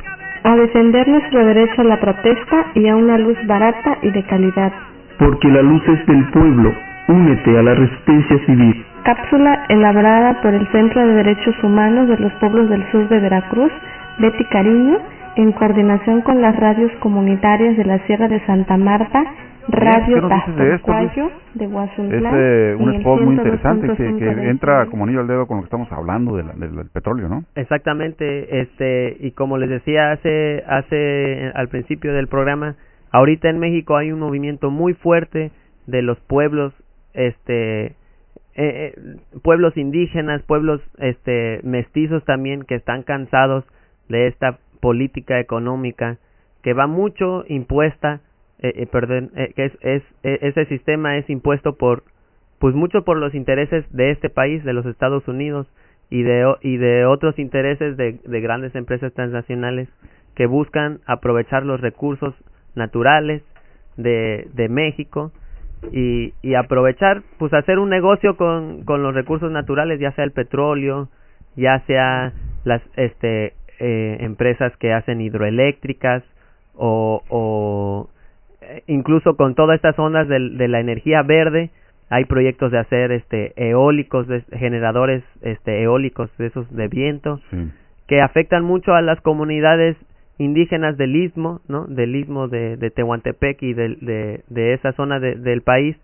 Speaker 8: a defender nuestro derecho a la protesta y a una luz barata y de calidad.
Speaker 7: Porque la luz es del pueblo, únete a la resistencia civil.
Speaker 8: Cápsula elaborada por el Centro de Derechos Humanos de los Pueblos del Sur de Veracruz, Betty Cariño, en coordinación con las radios comunitarias de la Sierra de Santa Marta, Radio Tascocuayo de Guazuntlán.
Speaker 3: Es eh, un
Speaker 8: y el
Speaker 3: spot muy
Speaker 8: ciento dos
Speaker 3: interesante
Speaker 8: punto
Speaker 3: que,
Speaker 8: cinco
Speaker 3: que
Speaker 8: de
Speaker 3: entra
Speaker 8: F M.
Speaker 3: como anillo al dedo con lo que estamos hablando del, del, del petróleo, ¿no?
Speaker 4: Exactamente, este y como les decía hace hace al principio del programa, ahorita en México hay un movimiento muy fuerte de los pueblos, este eh, eh, pueblos indígenas, pueblos este mestizos también, que están cansados de esta política económica que va mucho impuesta, eh, eh, perdón, eh, que es, es eh, ese sistema es impuesto por pues mucho por los intereses de este país, de los Estados Unidos y de y de otros intereses de, de grandes empresas transnacionales que buscan aprovechar los recursos naturales de, de México y, y aprovechar, pues hacer un negocio con, con los recursos naturales, ya sea el petróleo, ya sea las este eh, empresas que hacen hidroeléctricas o, o eh, incluso con todas estas ondas de, de la energía verde. Hay proyectos de hacer este eólicos, de, generadores este eólicos de esos de viento,
Speaker 3: Sí.
Speaker 4: que afectan mucho a las comunidades indígenas del istmo, ¿no? Del istmo de, de Tehuantepec y de, de, de esa zona de, del país,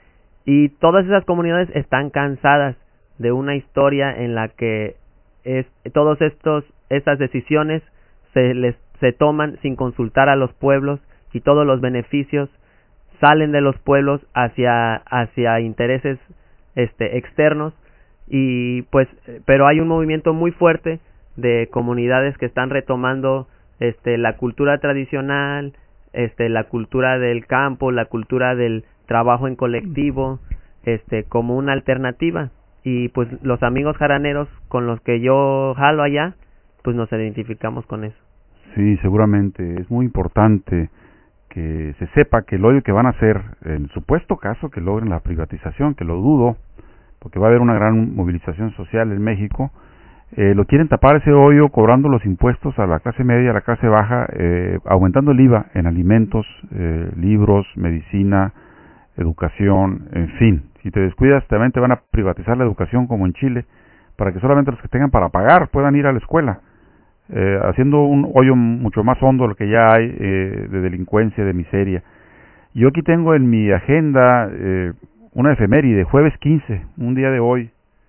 Speaker 4: y todas esas comunidades están cansadas de una historia en la que es todos estos estas decisiones se les se toman sin consultar a los pueblos y todos los beneficios salen de los pueblos hacia hacia intereses este externos, y pues pero hay un movimiento muy fuerte de comunidades que están retomando este la cultura tradicional, este la cultura del campo, la cultura del trabajo en colectivo, este como una alternativa, y pues los amigos jaraneros con los que yo jalo allá, pues nos identificamos con eso.
Speaker 3: Sí, seguramente es muy importante que se sepa que el hoyo que van a hacer, en supuesto caso que logren la privatización, que lo dudo, porque va a haber una gran movilización social en México, eh, lo quieren tapar ese hoyo cobrando los impuestos a la clase media, a la clase baja, eh, aumentando el I V A en alimentos, eh, libros, medicina, educación, en fin. Si te descuidas, también te van a privatizar la educación como en Chile, para que solamente los que tengan para pagar puedan ir a la escuela. Eh, haciendo un hoyo mucho más hondo de lo que ya hay, eh, de delincuencia, de miseria. Yo aquí tengo en mi agenda eh, una efeméride, jueves quince, un día de hoy,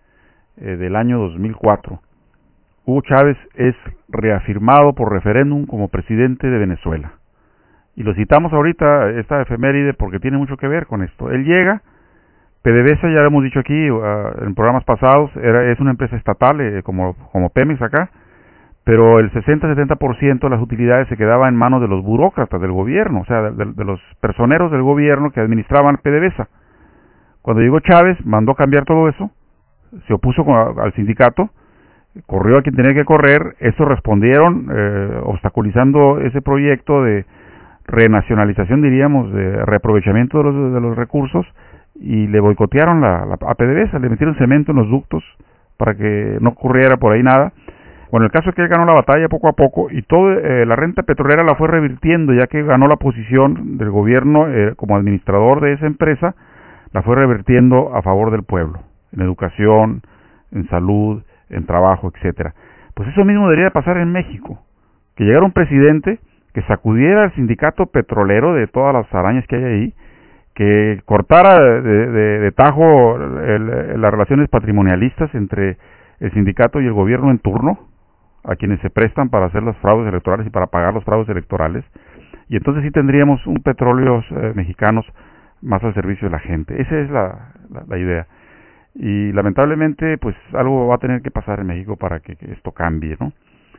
Speaker 3: eh, del año dos mil cuatro. Hugo Chávez es reafirmado por referéndum como presidente de Venezuela. Y lo citamos ahorita, esta efeméride, porque tiene mucho que ver con esto. Él llega, PDVSA, ya lo hemos dicho aquí uh, en programas pasados, era, es una empresa estatal, eh, como, como Pemex acá, pero el sesenta a setenta por ciento de las utilidades se quedaba en manos de los burócratas del gobierno, o sea, de, de los personeros del gobierno que administraban PDVSA. Cuando llegó Chávez, mandó cambiar todo eso, se opuso con, al sindicato, corrió a quien tenía que correr, estos respondieron eh, obstaculizando ese proyecto de renacionalización, diríamos, de reaprovechamiento de los, de los recursos, y le boicotearon la, la, a PDVSA, le metieron cemento en los ductos para que no ocurriera por ahí nada. Bueno, el caso es que él ganó la batalla poco a poco y toda eh, la renta petrolera la fue revirtiendo, ya que ganó la posición del gobierno eh, como administrador de esa empresa, la fue revirtiendo a favor del pueblo, en educación, en salud, en trabajo, etcétera. Pues eso mismo debería pasar en México, que llegara un presidente que sacudiera al sindicato petrolero de todas las arañas que hay ahí, que cortara de, de, de tajo el, las relaciones patrimonialistas entre el sindicato y el gobierno en turno, a quienes se prestan para hacer los fraudes electorales y para pagar los fraudes electorales, y entonces sí tendríamos un petróleo eh, mexicanos más al servicio de la gente. Esa es la, la, la idea. Y lamentablemente, pues algo va a tener que pasar en México para que, que esto cambie, ¿no?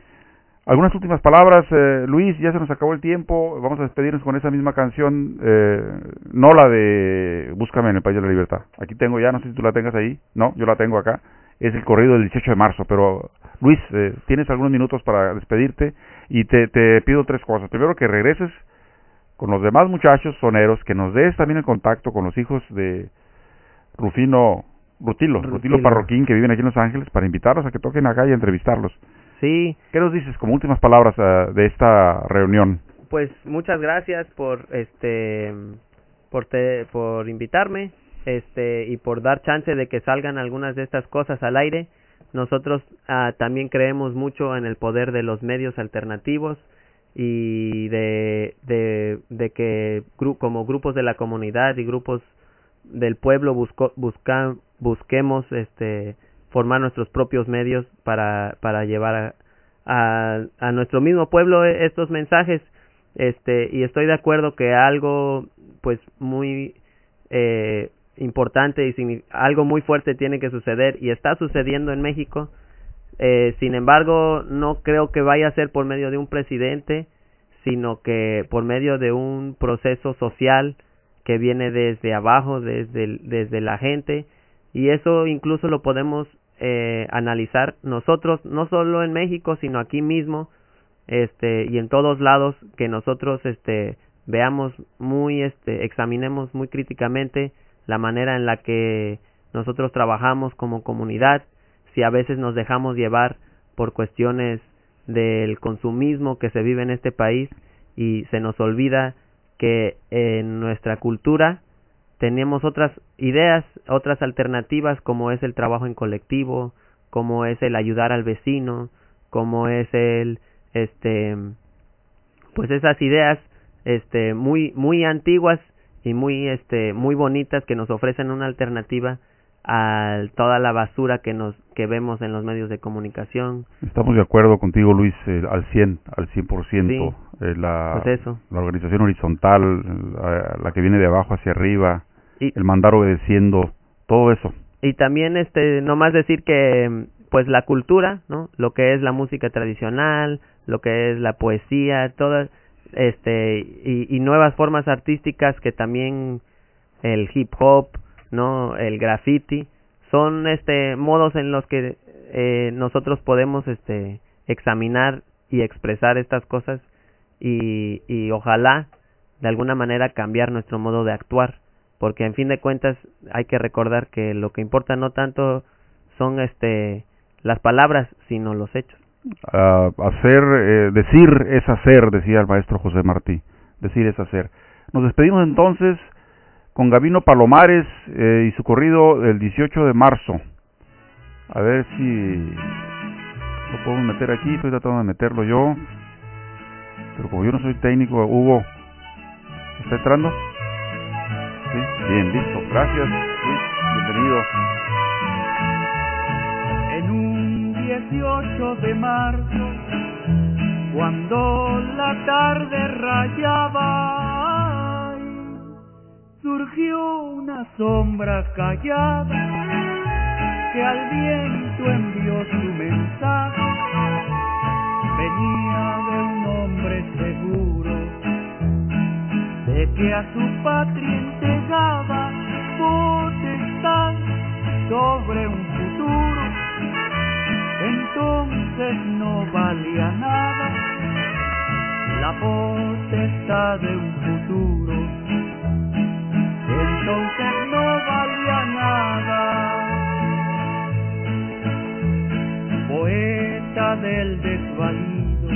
Speaker 3: Algunas últimas palabras, eh, Luis, ya se nos acabó el tiempo, vamos a despedirnos con esa misma canción, eh, no la de Búscame en el País de la Libertad. Aquí tengo ya, no sé si tú la tengas ahí, no, yo la tengo acá, es el corrido del dieciocho de marzo, pero Luis, eh, tienes algunos minutos para despedirte y te, te pido tres cosas. Primero, que regreses con los demás muchachos soneros, que nos des también el contacto con los hijos de Rufino, Rutilo, Rutilo, Rutilo Parroquín, que viven aquí en Los Ángeles, para invitarlos a que toquen acá y entrevistarlos.
Speaker 4: Sí.
Speaker 3: ¿Qué nos dices como últimas palabras uh, de esta reunión?
Speaker 4: Pues muchas gracias por este por te, por invitarme, este y por dar chance de que salgan algunas de estas cosas al aire. Nosotros uh, también creemos mucho en el poder de los medios alternativos y de de, de que gru como grupos de la comunidad y grupos del pueblo busco, busca, busquemos este formar nuestros propios medios para para llevar a, a, a nuestro mismo pueblo estos mensajes. Este y estoy de acuerdo que algo pues muy eh, importante y algo muy fuerte tiene que suceder y está sucediendo en México. Eh, sin embargo, no creo que vaya a ser por medio de un presidente, sino que por medio de un proceso social que viene desde abajo, desde desde la gente, y eso incluso lo podemos eh, analizar nosotros, no solo en México, sino aquí mismo. Este y en todos lados, que nosotros este veamos muy este examinemos muy críticamente la manera en la que nosotros trabajamos como comunidad, si a veces nos dejamos llevar por cuestiones del consumismo que se vive en este país y se nos olvida que en nuestra cultura tenemos otras ideas, otras alternativas, como es el trabajo en colectivo, como es el ayudar al vecino, como es el este pues esas ideas este muy muy antiguas y muy este muy bonitas que nos ofrecen una alternativa a toda la basura que nos que vemos en los medios de comunicación.
Speaker 3: Estamos de acuerdo contigo, Luis, eh, al cien, al cien por ciento.
Speaker 4: Sí,
Speaker 3: eh, la,
Speaker 4: pues eso.
Speaker 3: la organización horizontal, la, la que viene de abajo hacia arriba,
Speaker 4: y,
Speaker 3: el mandar obedeciendo, todo eso.
Speaker 4: Y también este nomás decir que pues la cultura, ¿no? Lo que es la música tradicional, lo que es la poesía, todas este y, y nuevas formas artísticas, que también el hip hop, no, el graffiti, son este modos en los que eh, nosotros podemos este examinar y expresar estas cosas y y ojalá de alguna manera cambiar nuestro modo de actuar, porque en fin de cuentas hay que recordar que lo que importa no tanto son este las palabras, sino los hechos.
Speaker 3: Uh, hacer, eh, decir es hacer, decía el maestro José Martí. Decir es hacer. Nos despedimos entonces con Gabino Palomares eh, y su corrido del dieciocho de marzo. A ver si lo podemos meter aquí. Estoy tratando de meterlo yo, pero como yo no soy técnico. Hugo, ¿está entrando? Sí, bien, listo. Gracias, Luis. Bienvenido.
Speaker 2: En un dieciocho de marzo, cuando la tarde rayaba, surgió una sombra callada que al viento envió su mensaje. Venía de un hombre seguro de que a su patria entregaba potestad sobre un futuro. Entonces no valía nada la potestad de un futuro. Entonces no valía nada. Poeta del desvalido,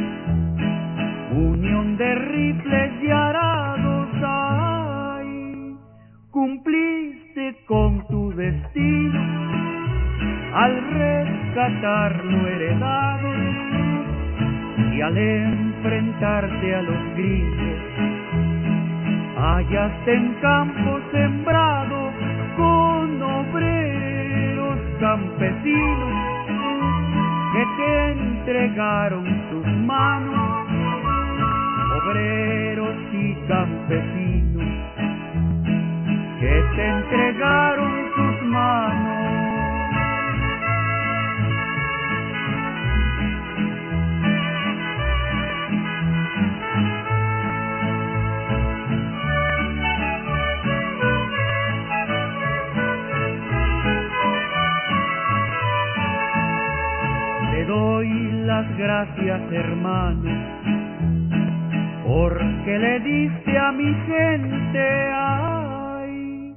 Speaker 2: unión de rifles y arados, ay, cumpliste con tu destino al rescatar lo heredado y al enfrentarte a los gringos. Hallaste en campo sembrado con obreros campesinos que te entregaron sus manos, obreros y campesinos que te entregaron sus manos. Doy las gracias, hermano, porque le diste a mi gente, ay,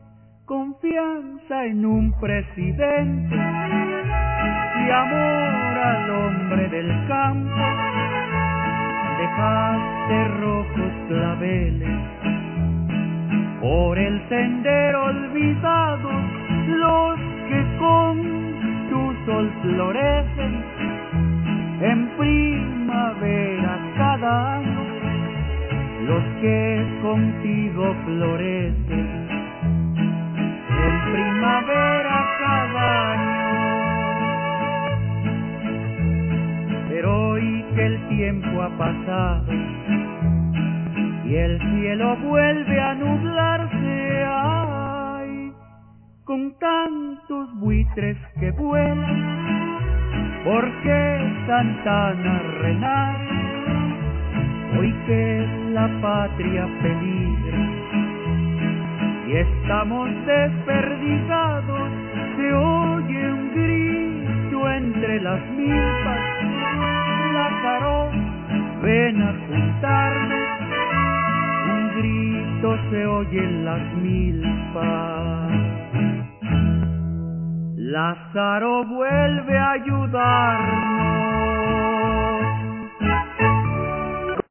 Speaker 2: confianza en un presidente y amor al hombre
Speaker 9: hombre del campo, dejaste rojos claveles por el sendero olvidado, los que con tu sol florecen en primavera cada año, los que contigo florecen en primavera cada año. Pero hoy que el tiempo ha pasado y el cielo vuelve a nublarse, ay, con tantos buitres que vuelan, ¿por qué Santana renace? Hoy que la patria peligra y estamos desperdigados, se oye un grito entre las milpas. Lázaro, ven a juntarnos, un grito se oye en las milpas. Lázaro, vuelve a ayudarnos.